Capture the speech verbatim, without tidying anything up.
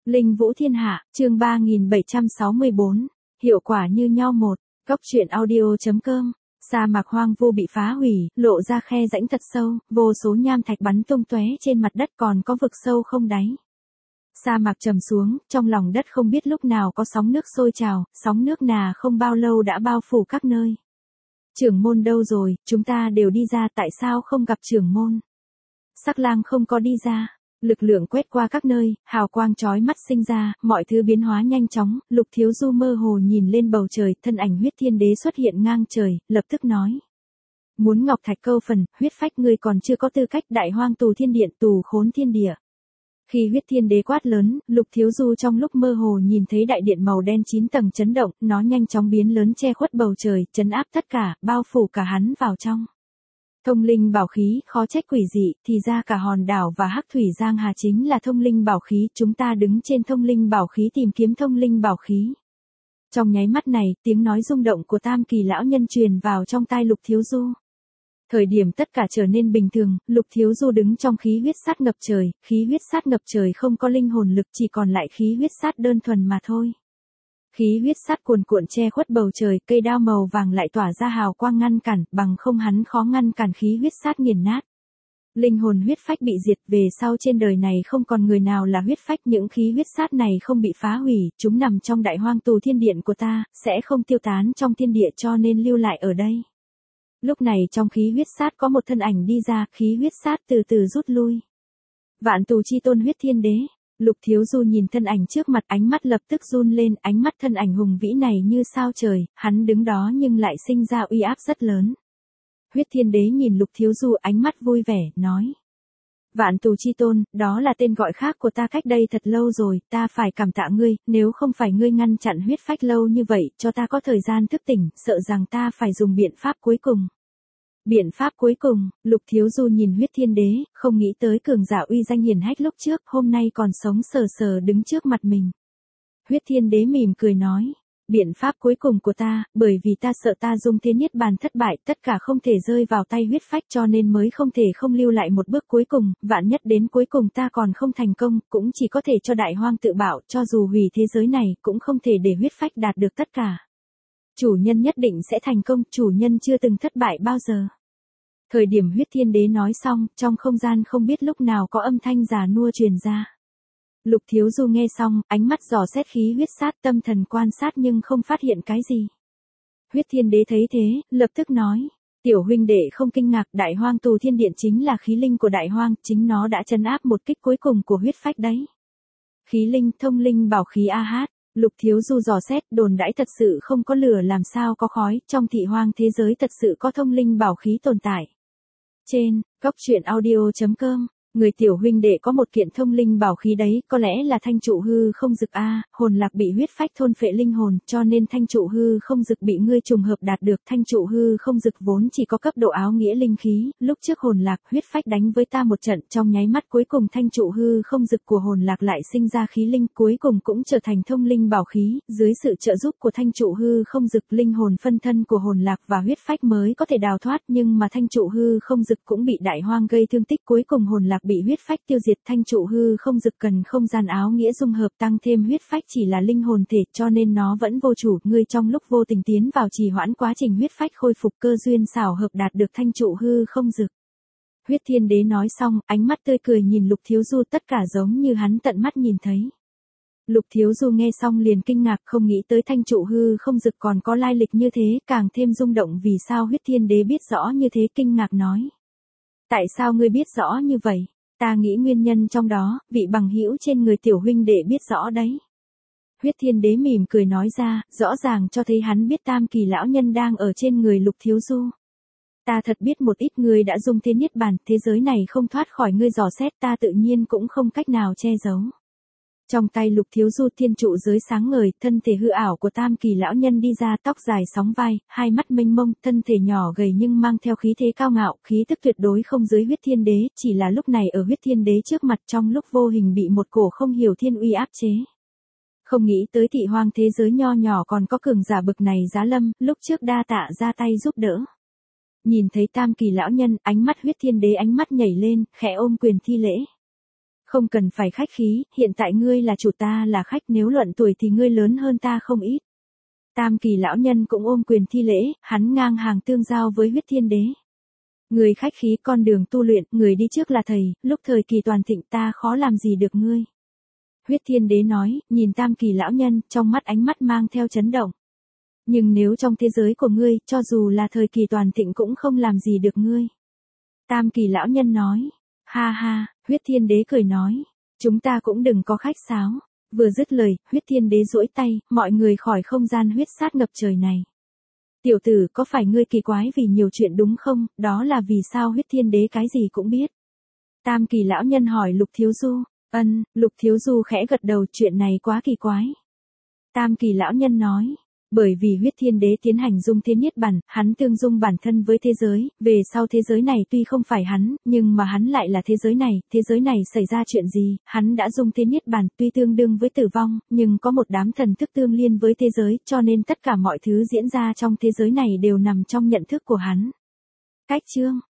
Linh Vũ Thiên Hạ, chương ba nghìn bảy trăm sáu mươi bốn, hiệu quả như nhau một, góc truyện audio.com. Sa mạc hoang vu bị phá hủy, lộ ra khe rãnh thật sâu, vô số nham thạch bắn tung tóe trên mặt đất, còn có vực sâu không đáy. Sa mạc trầm xuống, trong lòng đất không biết lúc nào có sóng nước sôi trào, sóng nước nà không bao lâu đã bao phủ các nơi. Trưởng môn đâu rồi, chúng ta đều đi ra, tại sao không gặp trưởng môn? Sắc Lang không có đi ra. Lực lượng quét qua các nơi, hào quang chói mắt sinh ra, mọi thứ biến hóa nhanh chóng. Lục Thiếu Du mơ hồ nhìn lên bầu trời, thân ảnh Huyết Thiên Đế xuất hiện ngang trời, lập tức nói: Muốn ngọc thạch câu phần, huyết phách ngươi còn chưa có tư cách, đại hoang tù thiên điện, tù khốn thiên địa. Khi Huyết Thiên Đế quát lớn, Lục Thiếu Du trong lúc mơ hồ nhìn thấy đại điện màu đen chín tầng chấn động, nó nhanh chóng biến lớn che khuất bầu trời, trấn áp tất cả, bao phủ cả hắn vào trong. Thông linh bảo khí, khó trách quỷ dị, thì ra cả hòn đảo và Hắc Thủy Giang Hà chính là thông linh bảo khí, chúng ta đứng trên thông linh bảo khí tìm kiếm thông linh bảo khí. Trong nháy mắt này, tiếng nói rung động của Tam Kỳ lão nhân truyền vào trong tai Lục Thiếu Du. Thời điểm tất cả trở nên bình thường, Lục Thiếu Du đứng trong khí huyết sát ngập trời, khí huyết sát ngập trời không có linh hồn lực, chỉ còn lại khí huyết sát đơn thuần mà thôi. Khí huyết sát cuồn cuộn che khuất bầu trời, cây đao màu vàng lại tỏa ra hào quang ngăn cản, bằng không hắn khó ngăn cản khí huyết sát nghiền nát. Linh hồn huyết phách bị diệt, về sau trên đời này không còn người nào là huyết phách, những khí huyết sát này không bị phá hủy, chúng nằm trong đại hoang tù thiên điện của ta, sẽ không tiêu tán trong thiên địa cho nên lưu lại ở đây. Lúc này trong khí huyết sát có một thân ảnh đi ra, khí huyết sát từ từ rút lui. Vạn tù chi tôn Huyết Thiên Đế. Lục Thiếu Du nhìn thân ảnh trước mặt, ánh mắt lập tức run lên, ánh mắt thân ảnh hùng vĩ này như sao trời, hắn đứng đó nhưng lại sinh ra uy áp rất lớn. Huyết Thiên Đế nhìn Lục Thiếu Du, ánh mắt vui vẻ, nói: Vạn tù chi tôn, đó là tên gọi khác của ta cách đây thật lâu rồi, ta phải cảm tạ ngươi, nếu không phải ngươi ngăn chặn huyết phách lâu như vậy, cho ta có thời gian thức tỉnh, sợ rằng ta phải dùng biện pháp cuối cùng. Biện pháp cuối cùng, Lục Thiếu Du nhìn Huyết Thiên Đế, không nghĩ tới cường giả uy danh hiển hách lúc trước, hôm nay còn sống sờ sờ đứng trước mặt mình. Huyết Thiên Đế mỉm cười nói: Biện pháp cuối cùng của ta, bởi vì ta sợ ta dung thế niết bàn thất bại, tất cả không thể rơi vào tay huyết phách cho nên mới không thể không lưu lại một bước cuối cùng, vạn nhất đến cuối cùng ta còn không thành công, cũng chỉ có thể cho đại hoang tự bạo, cho dù hủy thế giới này, cũng không thể để huyết phách đạt được tất cả. Chủ nhân nhất định sẽ thành công, chủ nhân chưa từng thất bại bao giờ. Thời điểm Huyết Thiên Đế nói xong, trong không gian không biết lúc nào có âm thanh già nua truyền ra. Lục Thiếu Du nghe xong, ánh mắt dò xét khí huyết sát, tâm thần quan sát nhưng không phát hiện cái gì. Huyết Thiên Đế thấy thế, lập tức nói: Tiểu huynh đệ không kinh ngạc, đại hoang tù thiên điện chính là khí linh của đại hoang, chính nó đã trấn áp một kích cuối cùng của huyết phách đấy. Khí linh, thông linh bảo khí a hát. Lục Thiếu Du dò xét, đồn đãi thật sự không có lửa làm sao có khói, trong thị hoang thế giới thật sự có thông linh bảo khí tồn tại. Trên, góc truyện audio.com, người tiểu huynh đệ có một kiện thông linh bảo khí đấy, có lẽ là thanh trụ hư không dực a, hồn lạc bị huyết phách thôn phệ linh hồn, cho nên thanh trụ hư không dực bị ngươi trùng hợp đạt được. Thanh trụ hư không dực vốn chỉ có cấp độ áo nghĩa linh khí, lúc trước hồn lạc huyết phách đánh với ta một trận, trong nháy mắt cuối cùng thanh trụ hư không dực của hồn lạc lại sinh ra khí linh, cuối cùng cũng trở thành thông linh bảo khí, dưới sự trợ giúp của thanh trụ hư không dực, linh hồn phân thân của hồn lạc và huyết phách mới có thể đào thoát, nhưng mà thanh trụ hư không dực cũng bị đại hoang gây thương tích, cuối cùng hồn lạc bị huyết phách tiêu diệt. Thanh trụ hư không dực cần không gian áo nghĩa dung hợp, tăng thêm huyết phách chỉ là linh hồn thể, cho nên nó vẫn vô chủ, ngươi trong lúc vô tình tiến vào trì hoãn quá trình huyết phách khôi phục, cơ duyên xảo hợp đạt được thanh trụ hư không dực. Huyết Thiên Đế nói xong, ánh mắt tươi cười nhìn Lục Thiếu Du, tất cả giống như hắn tận mắt nhìn thấy. Lục Thiếu Du nghe xong liền kinh ngạc, không nghĩ tới thanh trụ hư không dực còn có lai lịch như thế, càng thêm rung động vì sao Huyết Thiên Đế biết rõ như thế, kinh ngạc nói: Tại sao ngươi biết rõ như vậy? Ta nghĩ nguyên nhân trong đó, vị bằng hữu trên người tiểu huynh đệ biết rõ đấy. Huyết Thiên Đế mỉm cười nói ra, rõ ràng cho thấy hắn biết Tam Kỳ lão nhân đang ở trên người Lục Thiếu Du. Ta thật biết một ít, ngươi đã dung thế niết bàn, thế giới này không thoát khỏi ngươi dò xét, ta tự nhiên cũng không cách nào che giấu. Trong tay Lục Thiếu Du thiên trụ giới sáng ngời, thân thể hư ảo của Tam Kỳ lão nhân đi ra, tóc dài sóng vai, hai mắt mênh mông, thân thể nhỏ gầy nhưng mang theo khí thế cao ngạo, khí tức tuyệt đối không dưới Huyết Thiên Đế, chỉ là lúc này ở Huyết Thiên Đế trước mặt trong lúc vô hình bị một cổ không hiểu thiên uy áp chế. Không nghĩ tới thị hoang thế giới nho nhỏ còn có cường giả bực này giá lâm, lúc trước đa tạ ra tay giúp đỡ. Nhìn thấy Tam Kỳ lão nhân, ánh mắt Huyết Thiên Đế ánh mắt nhảy lên, khẽ ôm quyền thi lễ. Không cần phải khách khí, hiện tại ngươi là chủ ta là khách, nếu luận tuổi thì ngươi lớn hơn ta không ít. Tam Kỳ lão nhân cũng ôm quyền thi lễ, hắn ngang hàng tương giao với Huyết Thiên Đế. Người khách khí, con đường tu luyện, người đi trước là thầy, lúc thời kỳ toàn thịnh ta khó làm gì được ngươi. Huyết Thiên Đế nói, nhìn Tam Kỳ lão nhân, trong mắt ánh mắt mang theo chấn động. Nhưng nếu trong thế giới của ngươi, cho dù là thời kỳ toàn thịnh cũng không làm gì được ngươi. Tam Kỳ lão nhân nói, ha ha, Huyết Thiên Đế cười nói, chúng ta cũng đừng có khách sáo. Vừa dứt lời, Huyết Thiên Đế duỗi tay, mọi người khỏi không gian huyết sát ngập trời này. Tiểu tử, có phải ngươi kỳ quái vì nhiều chuyện đúng không, đó là vì sao Huyết Thiên Đế cái gì cũng biết. Tam Kỳ lão nhân hỏi Lục Thiếu Du, ân, Lục Thiếu Du khẽ gật đầu, chuyện này quá kỳ quái. Tam Kỳ lão nhân nói, bởi vì Huyết Thiên Đế tiến hành dung thế niết bàn, hắn tương dung bản thân với thế giới, về sau thế giới này tuy không phải hắn, nhưng mà hắn lại là thế giới này, thế giới này xảy ra chuyện gì, hắn đã dung thế niết bàn, tuy tương đương với tử vong, nhưng có một đám thần thức tương liên với thế giới, cho nên tất cả mọi thứ diễn ra trong thế giới này đều nằm trong nhận thức của hắn. Cách chương